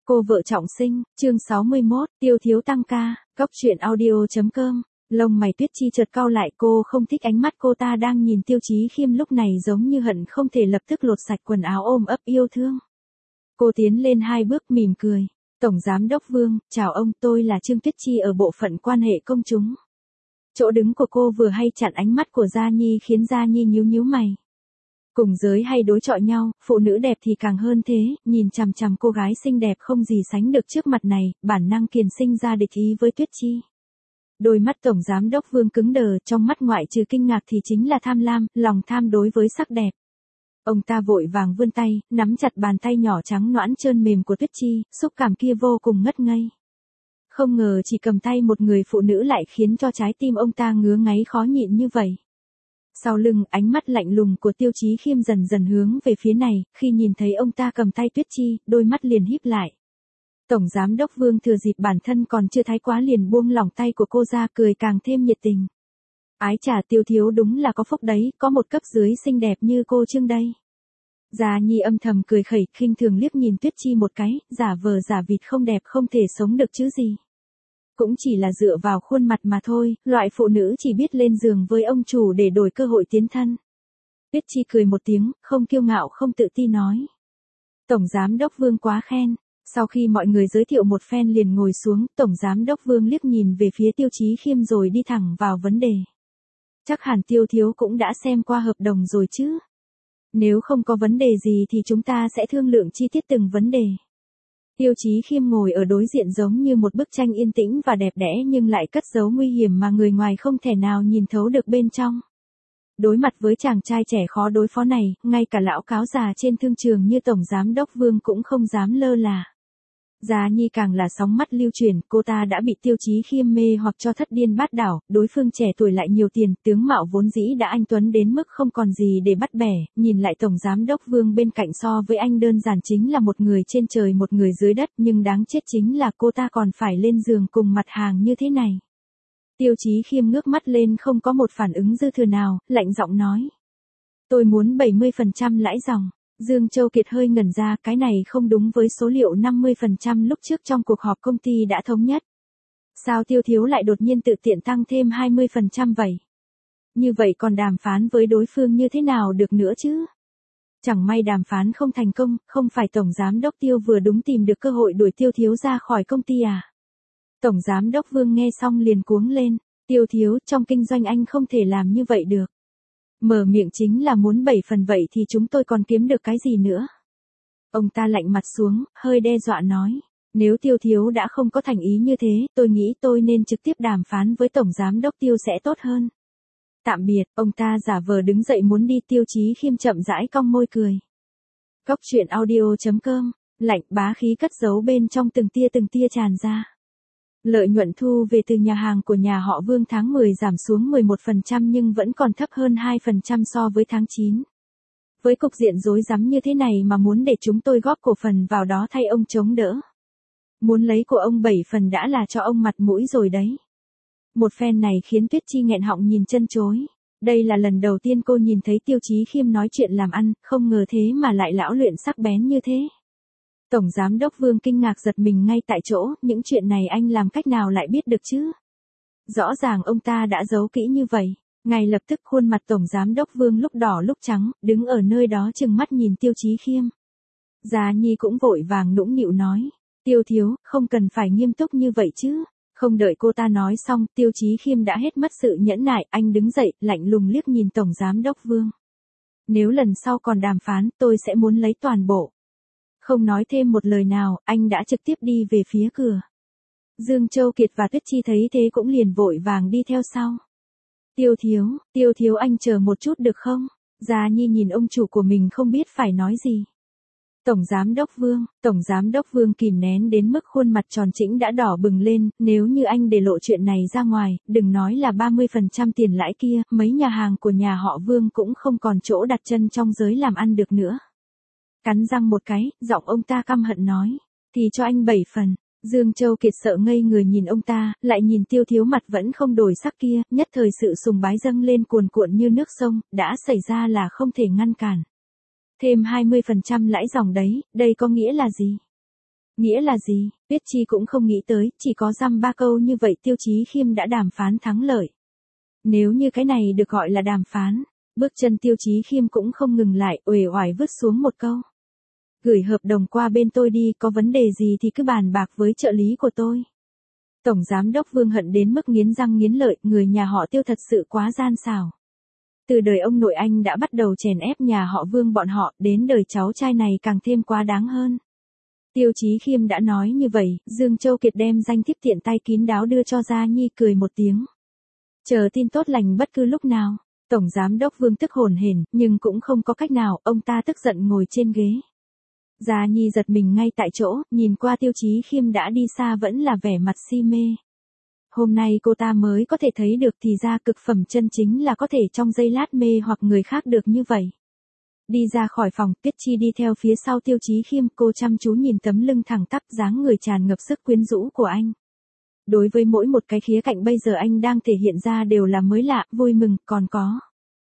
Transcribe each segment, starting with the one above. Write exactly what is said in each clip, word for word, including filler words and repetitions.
Cô vợ trọng sinh, chương sáu mươi mốt, Tiêu Thiếu tăng ca, Cóc truyện audio.com. Lông mày Tuyết Chi chợt cau lại, cô không thích ánh mắt cô ta đang nhìn Tiêu Chí Khiêm lúc này, giống như hận không thể lập tức lột sạch quần áo ôm ấp yêu thương. Cô tiến lên hai bước mỉm cười. Tổng Giám đốc Vương, chào ông, tôi là Trương Tuyết Chi ở bộ phận quan hệ công chúng. Chỗ đứng của cô vừa hay chặn ánh mắt của Gia Nhi khiến Gia Nhi nhíu nhíu mày. Cùng giới hay đối chọi nhau, phụ nữ đẹp thì càng hơn thế, nhìn chằm chằm cô gái xinh đẹp không gì sánh được trước mặt này, bản năng kiền sinh ra địch ý với Tuyết Chi. Đôi mắt Tổng Giám đốc Vương cứng đờ, trong mắt ngoại trừ kinh ngạc thì chính là tham lam, lòng tham đối với sắc đẹp. Ông ta vội vàng vươn tay, nắm chặt bàn tay nhỏ trắng nõn trơn mềm của Tuyết Chi, xúc cảm kia vô cùng ngất ngây. Không ngờ chỉ cầm tay một người phụ nữ lại khiến cho trái tim ông ta ngứa ngáy khó nhịn như vậy. Sau lưng, ánh mắt lạnh lùng của Tiêu Chí Khiêm dần dần hướng về phía này, khi nhìn thấy ông ta cầm tay Tuyết Chi, đôi mắt liền híp lại. Tổng Giám đốc Vương thừa dịp bản thân còn chưa thái quá liền buông lỏng tay của cô ra, cười càng thêm nhiệt tình. Ái chà, Tiêu thiếu đúng là có phúc đấy, có một cấp dưới xinh đẹp như cô Trương đây. Gia Nhi âm thầm cười khẩy, khinh thường liếc nhìn Tuyết Chi một cái, giả vờ giả vịt không đẹp không thể sống được chứ gì. Cũng chỉ là dựa vào khuôn mặt mà thôi, loại phụ nữ chỉ biết lên giường với ông chủ để đổi cơ hội tiến thân. Tuyết Chi cười một tiếng, không kiêu ngạo không tự ti nói. Tổng Giám đốc Vương quá khen. Sau khi mọi người giới thiệu một phen liền ngồi xuống, Tổng Giám đốc Vương liếc nhìn về phía Tiêu Chí Khiêm rồi đi thẳng vào vấn đề. Chắc hẳn Tiêu thiếu cũng đã xem qua hợp đồng rồi chứ. Nếu không có vấn đề gì thì chúng ta sẽ thương lượng chi tiết từng vấn đề. Tiêu Chí Khiêm ngồi ở đối diện giống như một bức tranh yên tĩnh và đẹp đẽ nhưng lại cất giấu nguy hiểm mà người ngoài không thể nào nhìn thấu được bên trong. Đối mặt với chàng trai trẻ khó đối phó này, ngay cả lão cáo già trên thương trường như Tổng Giám đốc Vương cũng không dám lơ là. Gia Nhi càng là sóng mắt lưu chuyển, cô ta đã bị Tiêu Chí Khiêm mê hoặc cho thất điên bát đảo, đối phương trẻ tuổi lại nhiều tiền, tướng mạo vốn dĩ đã anh tuấn đến mức không còn gì để bắt bẻ, nhìn lại Tổng Giám đốc Vương bên cạnh so với anh đơn giản chính là một người trên trời một người dưới đất, nhưng đáng chết chính là cô ta còn phải lên giường cùng mặt hàng như thế này. Tiêu Chí Khiêm ngước mắt lên không có một phản ứng dư thừa nào, lạnh giọng nói. Tôi muốn bảy mươi phần trăm lãi dòng. Dương Châu Kiệt hơi ngẩn ra, cái này không đúng với số liệu năm mươi phần trăm lúc trước trong cuộc họp công ty đã thống nhất. Sao Tiêu thiếu lại đột nhiên tự tiện tăng thêm hai mươi phần trăm vậy? Như vậy còn đàm phán với đối phương như thế nào được nữa chứ? Chẳng may đàm phán không thành công, không phải Tổng Giám đốc Tiêu vừa đúng tìm được cơ hội đuổi Tiêu thiếu ra khỏi công ty à? Tổng Giám đốc Vương nghe xong liền cuống lên, Tiêu thiếu, trong kinh doanh anh không thể làm như vậy được. Mở miệng chính là muốn bảy phần vậy thì chúng tôi còn kiếm được cái gì nữa? Ông ta lạnh mặt xuống, hơi đe dọa nói, nếu Tiêu thiếu đã không có thành ý như thế, tôi nghĩ tôi nên trực tiếp đàm phán với Tổng Giám đốc Tiêu sẽ tốt hơn. Tạm biệt, ông ta giả vờ đứng dậy muốn đi. Tiêu Chí Khiêm chậm rãi cong môi cười. Cóc truyện audio.com, lạnh bá khí cất giấu bên trong từng tia từng tia tràn ra. Lợi nhuận thu về từ nhà hàng của nhà họ Vương tháng mười giảm xuống mười một phần trăm nhưng vẫn còn thấp hơn hai phần trăm so với tháng chín. Với cục diện rối rắm như thế này mà muốn để chúng tôi góp cổ phần vào đó thay ông chống đỡ. Muốn lấy của ông bảy phần đã là cho ông mặt mũi rồi đấy. Một phen này khiến Tuyết Chi nghẹn họng nhìn chân chối. Đây là lần đầu tiên cô nhìn thấy Tiêu Chí Khiêm nói chuyện làm ăn, không ngờ thế mà lại lão luyện sắc bén như thế. Tổng Giám đốc Vương kinh ngạc giật mình ngay tại chỗ, những chuyện này anh làm cách nào lại biết được chứ? Rõ ràng ông ta đã giấu kỹ như vậy. Ngay lập tức khuôn mặt Tổng Giám đốc Vương lúc đỏ lúc trắng, đứng ở nơi đó trừng mắt nhìn Tiêu Chí Khiêm. Gia Nhi cũng vội vàng nũng nịu nói, Tiêu thiếu, không cần phải nghiêm túc như vậy chứ. Không đợi cô ta nói xong, Tiêu Chí Khiêm đã hết mất sự nhẫn nại, anh đứng dậy, lạnh lùng liếc nhìn Tổng Giám đốc Vương. Nếu lần sau còn đàm phán, tôi sẽ muốn lấy toàn bộ. Không nói thêm một lời nào, anh đã trực tiếp đi về phía cửa. Dương Châu Kiệt và Tuyết Chi thấy thế cũng liền vội vàng đi theo sau. Tiêu thiếu, Tiêu thiếu anh chờ một chút được không? Gia Nhi nhìn ông chủ của mình không biết phải nói gì. Tổng Giám đốc Vương, Tổng Giám đốc Vương kìm nén đến mức khuôn mặt tròn trĩnh đã đỏ bừng lên, nếu như anh để lộ chuyện này ra ngoài, đừng nói là ba mươi phần trăm tiền lãi kia, mấy nhà hàng của nhà họ Vương cũng không còn chỗ đặt chân trong giới làm ăn được nữa. Cắn răng một cái, giọng ông ta căm hận nói, thì cho anh bảy phần. Dương Châu Kiệt sợ ngây người nhìn ông ta, lại nhìn Tiêu thiếu mặt vẫn không đổi sắc kia, nhất thời sự sùng bái dâng lên cuồn cuộn như nước sông, đã xảy ra là không thể ngăn cản. Thêm hai mươi phần trăm lãi dòng đấy, đây có nghĩa là gì? Nghĩa là gì? Tuyết Chi cũng không nghĩ tới, chỉ có dăm ba câu như vậy Tiêu Chí Khiêm đã đàm phán thắng lợi. Nếu như cái này được gọi là đàm phán, bước chân Tiêu Chí Khiêm cũng không ngừng lại, uể oải vứt xuống một câu. Gửi hợp đồng qua bên tôi đi, có vấn đề gì thì cứ bàn bạc với trợ lý của tôi. Tổng giám đốc Vương hận đến mức nghiến răng nghiến lợi, người nhà họ Tiêu thật sự quá gian xảo. Từ đời ông nội anh đã bắt đầu chèn ép nhà họ Vương bọn họ, đến đời cháu trai này càng thêm quá đáng hơn. Tiêu Chí Khiêm đã nói như vậy, Dương Châu Kiệt đem danh thiếp tiện tay kín đáo đưa cho Gia Nhi, cười một tiếng. Chờ tin tốt lành bất cứ lúc nào. Tổng giám đốc Vương tức hổn hển, nhưng cũng không có cách nào, ông ta tức giận ngồi trên ghế. Gia Nhi giật mình ngay tại chỗ, nhìn qua Tiêu Chí Khiêm đã đi xa vẫn là vẻ mặt si mê. Hôm nay cô ta mới có thể thấy được thì ra cực phẩm chân chính là có thể trong giây lát mê hoặc người khác được như vậy. Đi ra khỏi phòng, Tuyết Chi đi theo phía sau Tiêu Chí Khiêm, cô chăm chú nhìn tấm lưng thẳng tắp dáng người tràn ngập sức quyến rũ của anh. Đối với mỗi một cái khía cạnh bây giờ anh đang thể hiện ra đều là mới lạ, vui mừng, còn có.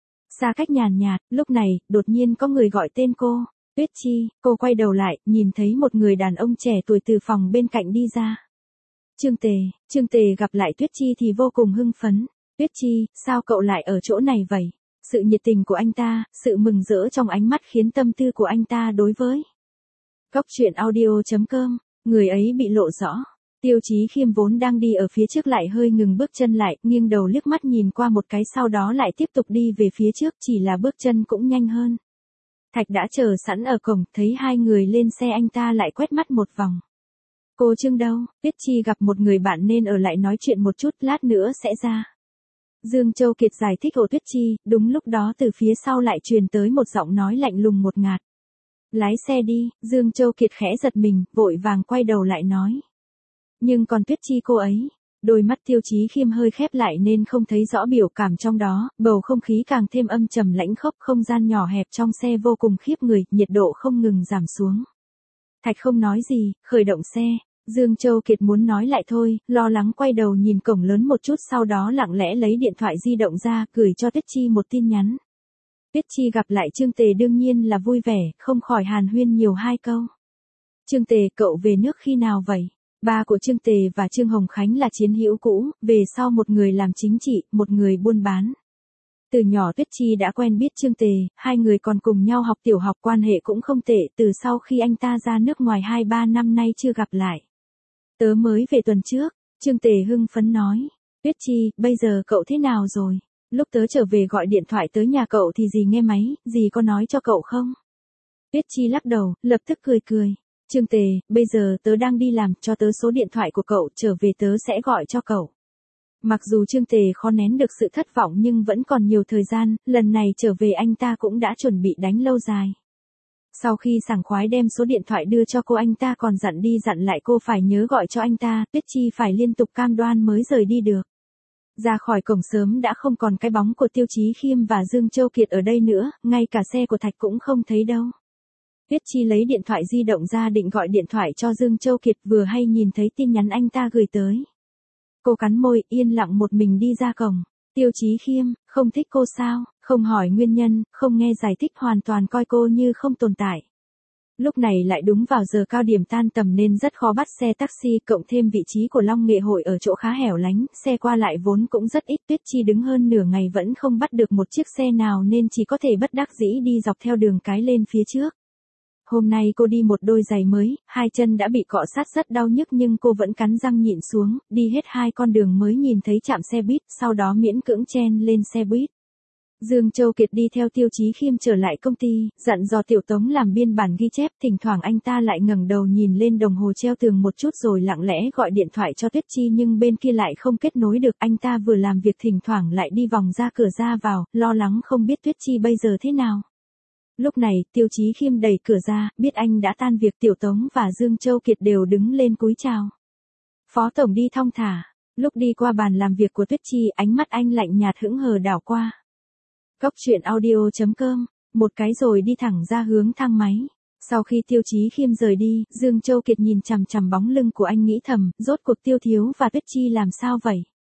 Xa cách nhàn nhạt, lúc này, đột nhiên có người gọi tên cô. Tuyết Chi, cô quay đầu lại, nhìn thấy một người đàn ông trẻ tuổi từ phòng bên cạnh đi ra. Trương Tề, Trương Tề gặp lại Tuyết Chi thì vô cùng hưng phấn. Tuyết Chi, sao cậu lại ở chỗ này vậy? Sự nhiệt tình của anh ta, sự mừng rỡ trong ánh mắt khiến tâm tư của anh ta đối với. Góc truyện audio chấm com, người ấy bị lộ rõ. Tiêu Chí Khiêm vốn đang đi ở phía trước lại hơi ngừng bước chân lại, nghiêng đầu liếc mắt nhìn qua một cái sau đó lại tiếp tục đi về phía trước, chỉ là bước chân cũng nhanh hơn. Thạch đã chờ sẵn ở cổng, thấy hai người lên xe anh ta lại quét mắt một vòng. Cô Trương đâu? Tuyết Chi gặp một người bạn nên ở lại nói chuyện một chút, lát nữa sẽ ra. Dương Châu Kiệt giải thích hộ Tuyết Chi, đúng lúc đó từ phía sau lại truyền tới một giọng nói lạnh lùng một ngạt. Lái xe đi, Dương Châu Kiệt khẽ giật mình, vội vàng quay đầu lại nói. Nhưng còn Tuyết Chi cô ấy, đôi mắt Tiêu Chí Khiêm hơi khép lại nên không thấy rõ biểu cảm trong đó, bầu không khí càng thêm âm trầm lãnh khốc, không gian nhỏ hẹp trong xe vô cùng khiếp người, nhiệt độ không ngừng giảm xuống. Thạch không nói gì, khởi động xe. Dương Châu Kiệt muốn nói lại thôi, lo lắng quay đầu nhìn cổng lớn một chút sau đó lặng lẽ lấy điện thoại di động ra, gửi cho Tuyết Chi một tin nhắn. Tuyết Chi gặp lại Trương Tề đương nhiên là vui vẻ, không khỏi hàn huyên nhiều hai câu. Trương Tề, cậu về nước khi nào vậy? Ba của Trương Tề và Trương Hồng Khánh là chiến hữu cũ, về sau một người làm chính trị, một người buôn bán. Từ nhỏ Tuyết Chi đã quen biết Trương Tề, hai người còn cùng nhau học tiểu học, quan hệ cũng không tệ, từ sau khi anh ta ra nước ngoài hai ba năm nay chưa gặp lại. Tớ mới về tuần trước, Trương Tề hưng phấn nói. Tuyết Chi, bây giờ cậu thế nào rồi? Lúc tớ trở về gọi điện thoại tới nhà cậu thì dì nghe máy, dì có nói cho cậu không? Tuyết Chi lắc đầu, lập tức cười cười. Trương Tề, bây giờ tớ đang đi làm, cho tớ số điện thoại của cậu, trở về tớ sẽ gọi cho cậu. Mặc dù Trương Tề khó nén được sự thất vọng nhưng vẫn còn nhiều thời gian, lần này trở về anh ta cũng đã chuẩn bị đánh lâu dài. Sau khi sảng khoái đem số điện thoại đưa cho cô, anh ta còn dặn đi dặn lại cô phải nhớ gọi cho anh ta, Tuyết Chi phải liên tục cam đoan mới rời đi được. Ra khỏi cổng sớm đã không còn cái bóng của Tiêu Chí Khiêm và Dương Châu Kiệt ở đây nữa, ngay cả xe của Thạch cũng không thấy đâu. Tuyết Chi lấy điện thoại di động ra định gọi điện thoại cho Dương Châu Kiệt, vừa hay nhìn thấy tin nhắn anh ta gửi tới. Cô cắn môi, yên lặng một mình đi ra cổng. Tiêu Chí Khiêm, không thích cô sao, không hỏi nguyên nhân, không nghe giải thích, hoàn toàn coi cô như không tồn tại. Lúc này lại đúng vào giờ cao điểm tan tầm nên rất khó bắt xe taxi, cộng thêm vị trí của Long Nghệ Hội ở chỗ khá hẻo lánh, xe qua lại vốn cũng rất ít. Tuyết Chi đứng hơn nửa ngày vẫn không bắt được một chiếc xe nào nên chỉ có thể bất đắc dĩ đi dọc theo đường cái lên phía trước. Hôm nay cô đi một đôi giày mới, hai chân đã bị cọ sát rất đau nhức nhưng cô vẫn cắn răng nhịn xuống, đi hết hai con đường mới nhìn thấy trạm xe buýt, sau đó miễn cưỡng chen lên xe buýt. Dương Châu Kiệt đi theo Tiêu Chí Khiêm trở lại công ty, dặn dò Tiểu Tống làm biên bản ghi chép, thỉnh thoảng anh ta lại ngẩng đầu nhìn lên đồng hồ treo tường một chút rồi lặng lẽ gọi điện thoại cho Tuyết Chi nhưng bên kia lại không kết nối được, anh ta vừa làm việc thỉnh thoảng lại đi vòng ra cửa ra vào, lo lắng không biết Tuyết Chi bây giờ thế nào. Lúc này, Tiêu Chí Khiêm đẩy cửa ra, biết anh đã tan việc, Tiểu Tống và Dương Châu Kiệt đều đứng lên cúi chào. Phó tổng đi thong thả, lúc đi qua bàn làm việc của Tuyết Chi, ánh mắt anh lạnh nhạt hững hờ đảo qua. Góc truyện audio chấm com, một cái rồi đi thẳng ra hướng thang máy. Sau khi Tiêu Chí Khiêm rời đi, Dương Châu Kiệt nhìn chằm chằm bóng lưng của anh nghĩ thầm, rốt cuộc Tiêu Thiếu và Tuyết Chi làm sao vậy?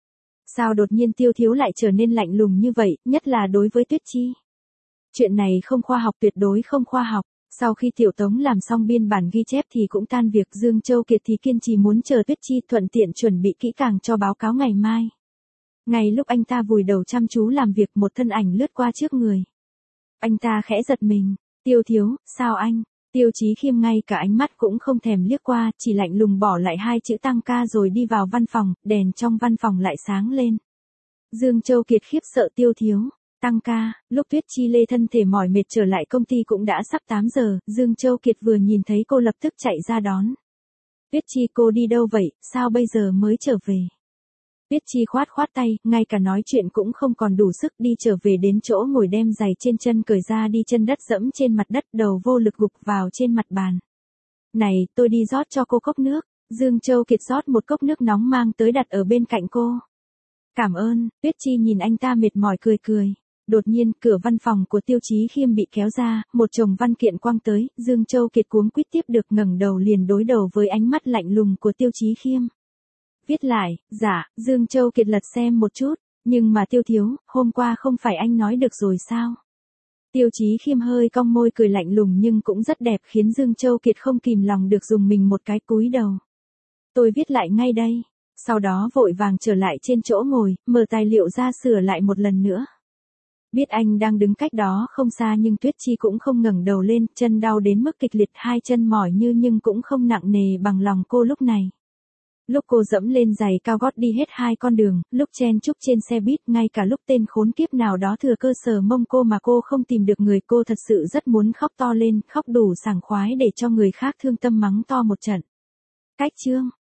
Sao đột nhiên Tiêu Thiếu lại trở nên lạnh lùng như vậy, nhất là đối với Tuyết Chi? Chuyện này không khoa học, tuyệt đối không khoa học. Sau khi Tiểu Tống làm xong biên bản ghi chép thì cũng tan việc, Dương Châu Kiệt thì kiên trì muốn chờ Tuyết Chi thuận tiện chuẩn bị kỹ càng cho báo cáo ngày mai. Ngay lúc anh ta vùi đầu chăm chú làm việc, một thân ảnh lướt qua trước người. Anh ta khẽ giật mình, Tiêu thiếu, sao anh? Tiêu Chí Khiêm ngay cả ánh mắt cũng không thèm liếc qua, chỉ lạnh lùng bỏ lại hai chữ tăng ca rồi đi vào văn phòng, đèn trong văn phòng lại sáng lên. Dương Châu Kiệt khiếp sợ, Tiêu thiếu, tăng ca. Lúc Tuyết Chi Lê thân thể mỏi mệt trở lại công ty cũng đã sắp tám giờ, Dương Châu Kiệt vừa nhìn thấy cô lập tức chạy ra đón. Tuyết Chi, cô đi đâu vậy, sao bây giờ mới trở về? Tuyết Chi khoát khoát tay, ngay cả nói chuyện cũng không còn đủ sức, đi trở về đến chỗ ngồi đem giày trên chân cởi ra, đi chân đất dẫm trên mặt đất, đầu vô lực gục vào trên mặt bàn. Này, tôi đi rót cho cô cốc nước. Dương Châu Kiệt rót một cốc nước nóng mang tới đặt ở bên cạnh cô. Cảm ơn. Tuyết Chi nhìn anh ta mệt mỏi cười cười. Đột nhiên, cửa văn phòng của Tiêu Chí Khiêm bị kéo ra, một chồng văn kiện quăng tới, Dương Châu Kiệt cuống quýt tiếp được, ngẩng đầu liền đối đầu với ánh mắt lạnh lùng của Tiêu Chí Khiêm. Viết lại, dạ, Dương Châu Kiệt lật xem một chút, nhưng mà Tiêu thiếu, hôm qua không phải anh nói được rồi sao? Tiêu Chí Khiêm hơi cong môi cười lạnh lùng nhưng cũng rất đẹp, khiến Dương Châu Kiệt không kìm lòng được dùng mình một cái, cúi đầu. Tôi viết lại ngay đây. Sau đó vội vàng trở lại trên chỗ ngồi, mở tài liệu ra sửa lại một lần nữa. Biết anh đang đứng cách đó không xa nhưng Tuyết Chi cũng không ngẩng đầu lên, chân đau đến mức kịch liệt, hai chân mỏi như nhưng cũng không nặng nề bằng lòng cô lúc này. Lúc cô dẫm lên giày cao gót đi hết hai con đường, lúc chen chúc trên xe buýt, ngay cả lúc tên khốn kiếp nào đó thừa cơ sờ mông cô mà cô không tìm được người, cô thật sự rất muốn khóc to lên, khóc đủ sảng khoái để cho người khác thương tâm mắng to một trận. Cách chương